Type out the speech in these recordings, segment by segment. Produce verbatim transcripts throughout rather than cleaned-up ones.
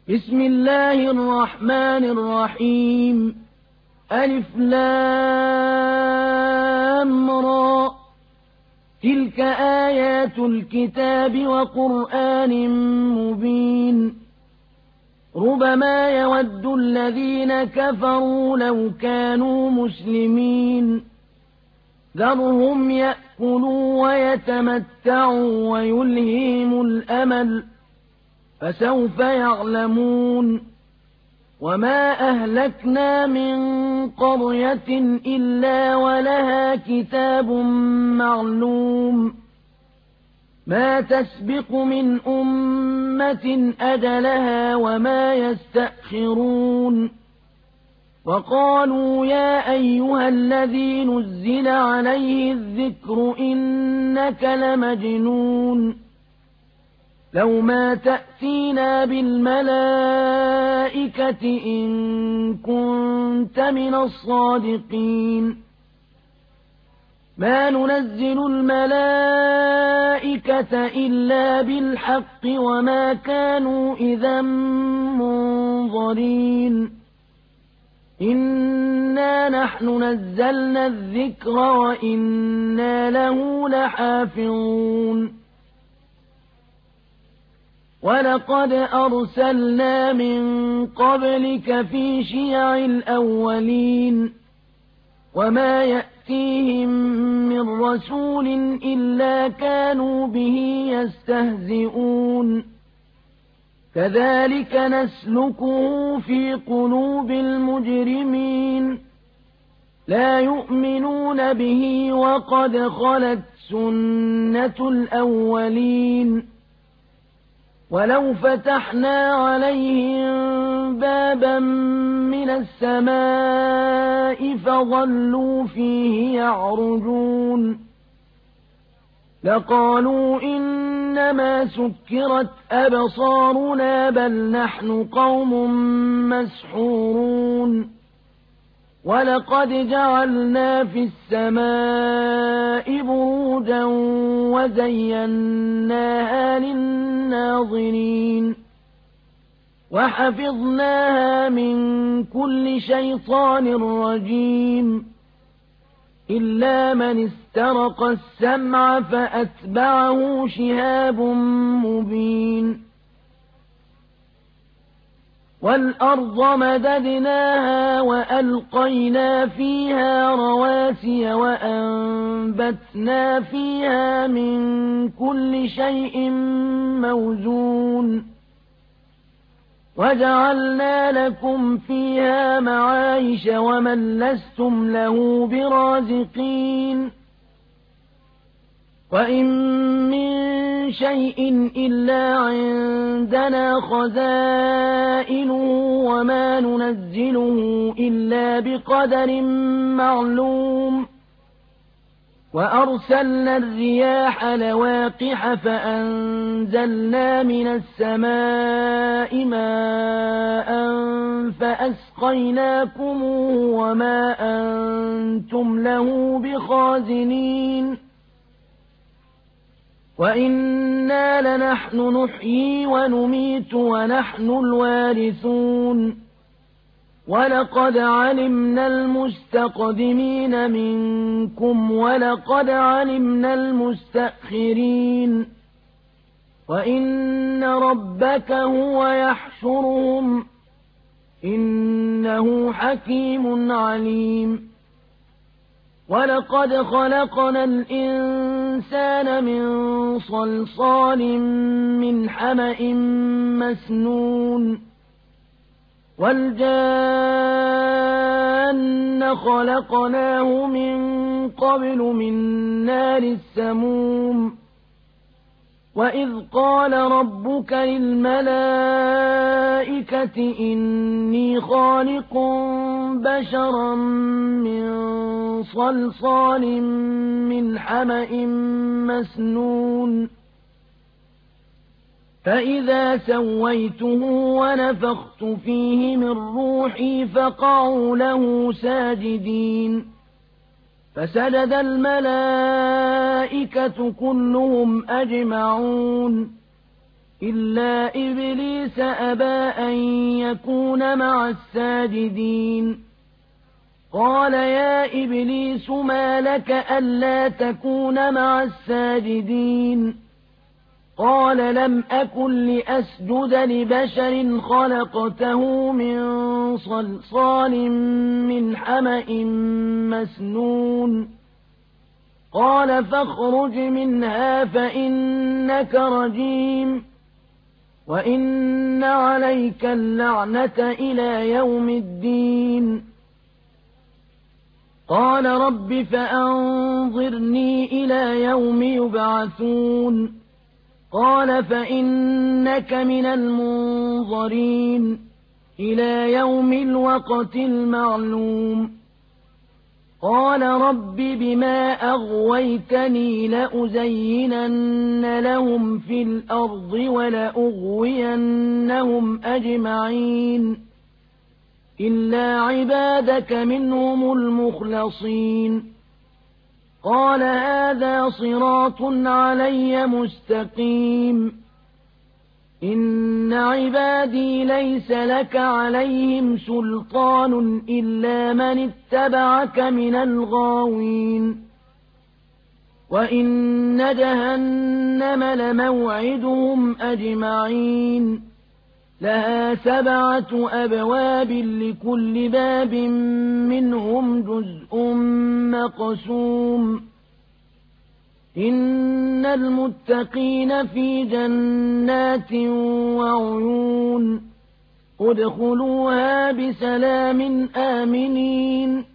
بسم الله الرحمن الرحيم ألف لام را تلك آيات الكتاب وقرآن مبين ربما يود الذين كفروا لو كانوا مسلمين ذرهم يأكلوا ويتمتعوا ويلهيهم الأمل فسوف يعلمون وما أهلكنا من قرية إلا ولها كتاب معلوم ما تسبق من أمة أجلها وما يستأخرون وقالوا يا أيها الذي نزل عليه الذكر إنك لمجنون لو ما تأتينا بالملائكة إن كنت من الصادقين ما ننزل الملائكة إلا بالحق وما كانوا إذا منظرين إنا نحن نزلنا الذكر وإنا له لحافظون ولقد أرسلنا من قبلك في شيع الأولين وما يأتيهم من رسول إلا كانوا به يستهزئون كذلك نسلكه في قلوب المجرمين لا يؤمنون به وقد خلت سنة الأولين ولو فتحنا عليهم بابا من السماء فظلوا فيه يعرجون لقالوا إنما سكرت أبصارنا بل نحن قوم مسحورون ولقد جعلنا في السماء بروجا وزيناها للناظرين وحفظناها من كل شيطان رجيم إلا من استرق السمع فأتبعه شهاب مبين والأرض مددناها وألقينا فيها رواسي وأنبتنا فيها من كل شيء موزون وجعلنا لكم فيها معايش ومن لستم له برازقين وإن من شيء إلا عندنا خزائنه وما ننزله إلا بقدر معلوم وأرسلنا الرياح لواقح فأنزلنا من السماء ماء فأسقيناكموه وما أنتم له بخازنين وإنا لنحن نحيي ونميت ونحن الوارثون ولقد علمنا المستقدمين منكم ولقد علمنا المستأخرين وإن ربك هو يحشرهم إنه حكيم عليم ولقد خلقنا الإنسان من صلصال من حمأ مسنون والجان خلقناه من قبل من نار السموم وإذ قال ربك للملائكة إني خالق بشرا من صلصال من حمأ مسنون فإذا سويته ونفخت فيه من روحي فقعوا له ساجدين فسجد الملائكة كلهم أجمعون إلا إبليس أبى أن يكون مع الساجدين قال يا إبليس ما لك ألا تكون مع الساجدين قال لم أكن لأسجد لبشر خلقته من صلصال من حمأ مسنون قال فاخرج منها فإنك رجيم وإن عليك اللعنة إلى يوم الدين قال رب فأنظرني إلى يوم يبعثون قال فإنك من المنظرين إلى يوم الوقت المعلوم قال رب بما أغويتني لأزينن لهم في الأرض ولأغوينهم أجمعين إلا عبادك منهم المخلصين قال هذا صراط علي مستقيم إن عبادي ليس لك عليهم سلطان إلا من اتبعك من الغاوين وإن جهنم لموعدهم أجمعين لها سبعة أبواب لكل باب منهم جزء مقسوم إن المتقين في جنات وعيون ادخلوها بسلام آمنين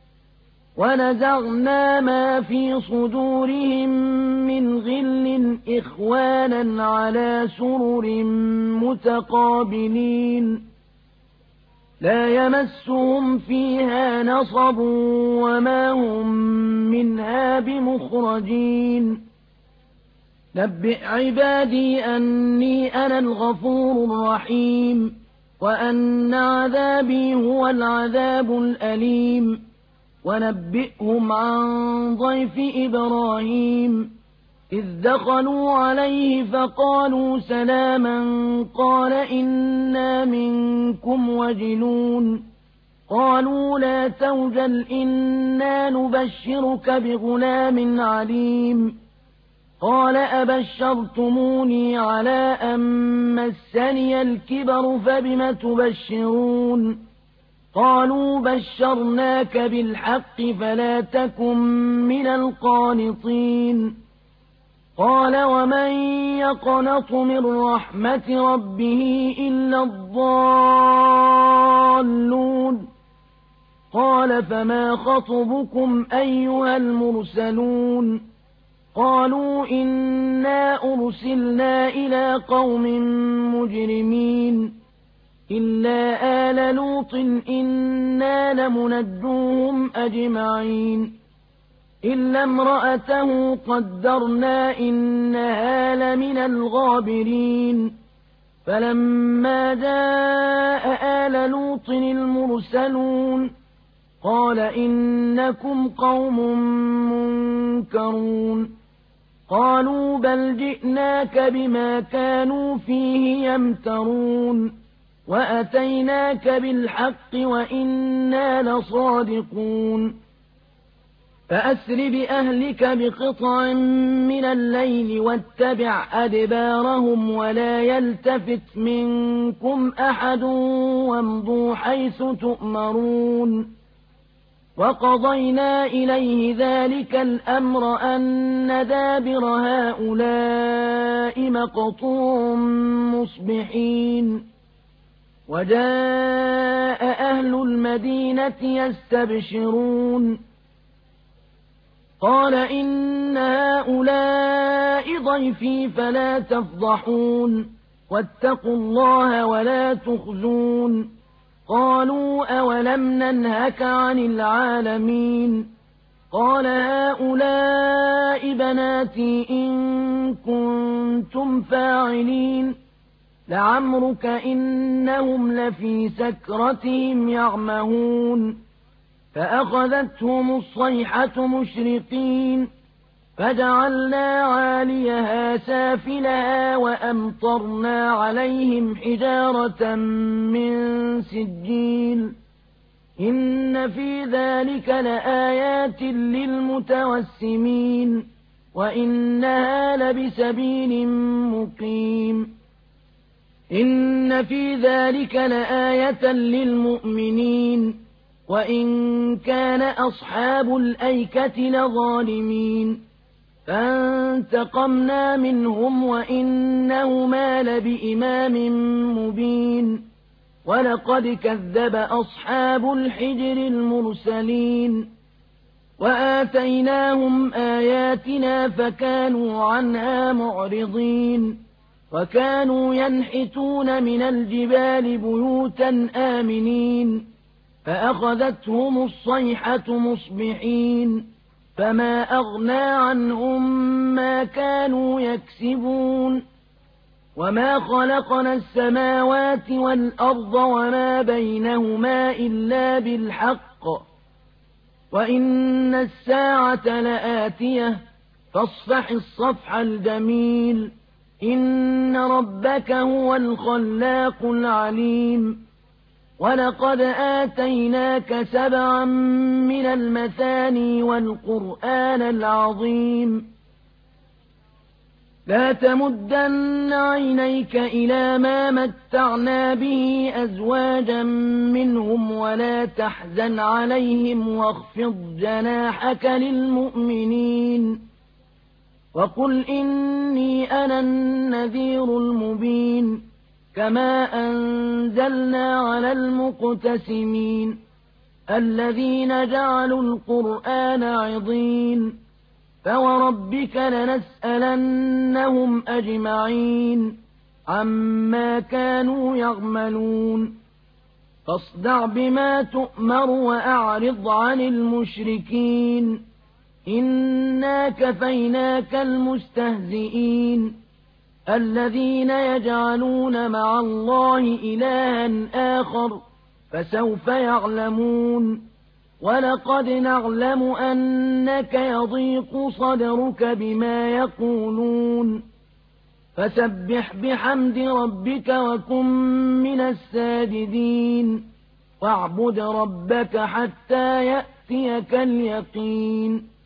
ونزعنا ما في صدورهم من غل إخوانا على سرر متقابلين لا يمسهم فيها نصب وما هم منها بمخرجين نبئ عبادي أني أنا الغفور الرحيم وأن عذابي هو العذاب الأليم ونبئهم عن ضيف إبراهيم إذ دخلوا عليه فقالوا سلاما قال إنا منكم وجلون قالوا لا توجل إنا نبشرك بغلام عليم قال أبشرتموني على أن مسني الكبر فبم تبشرون قالوا بشرناك بالحق فلا تكن من القانطين قال ومن يقنط من رحمة ربه إلا الضالون قال فما خطبكم أيها المرسلون قالوا إنا أرسلنا إلى قوم مجرمين إلا آل لوط إنا لمنجوهم أجمعين إلا امرأته قدرنا إنها لمن الغابرين فلما جاء آل لوط المرسلون قال إنكم قوم منكرون قالوا بل جئناك بما كانوا فيه يمترون وأتيناك بالحق وإنا لصادقون فأسر بأهلك بقطع من الليل واتبع أدبارهم ولا يلتفت منكم أحد وامضوا حيث تؤمرون وقضينا إليه ذلك الأمر أن دابر هؤلاء مقطوع مصبحين وجاء أهل المدينة يستبشرون قال إن هؤلاء ضيفي فلا تفضحون واتقوا الله ولا تخزون قالوا أولم ننهك عن العالمين قال هؤلاء بناتي إن كنتم فاعلين لعمرك إنهم لفي سكرتهم يعمهون فأخذتهم الصيحة مشرقين فجعلنا عاليها سافلها وأمطرنا عليهم حجارة من سجيل إن في ذلك لآيات للمتوسمين وإنها لبسبيل مقيم إن في ذلك لآية للمؤمنين وإن كان أصحاب الأيكة لظالمين فانتقمنا منهم وإنهما لبإمام مبين ولقد كذب أصحاب الحجر المرسلين وآتيناهم آياتنا فكانوا عنها معرضين وكانوا ينحتون من الجبال بيوتا آمنين فأخذتهم الصيحة مصبحين فما أغنى عنهم ما كانوا يكسبون وما خلقنا السماوات والأرض وما بينهما إلا بالحق وإن الساعة لآتية فاصفح الصفح الجميل إن ربك هو الخلاق العليم ولقد آتيناك سبعا من المثاني والقرآن العظيم لا تمدن عينيك إلى ما متعنا به أزواجا منهم ولا تحزن عليهم واخفض جناحك للمؤمنين وقل إني أنا النذير المبين كما أنزلنا على المقتسمين الذين جعلوا القرآن عضين فوربك لنسألنهم أجمعين عما كانوا يعملون فاصدع بما تؤمر وأعرض عن المشركين إنا كفيناك المستهزئين الذين يجعلون مع الله إلها آخر فسوف يعلمون ولقد نعلم أنك يضيق صدرك بما يقولون فسبح بحمد ربك وكن من الساجدين واعبد ربك حتى يأتيك اليقين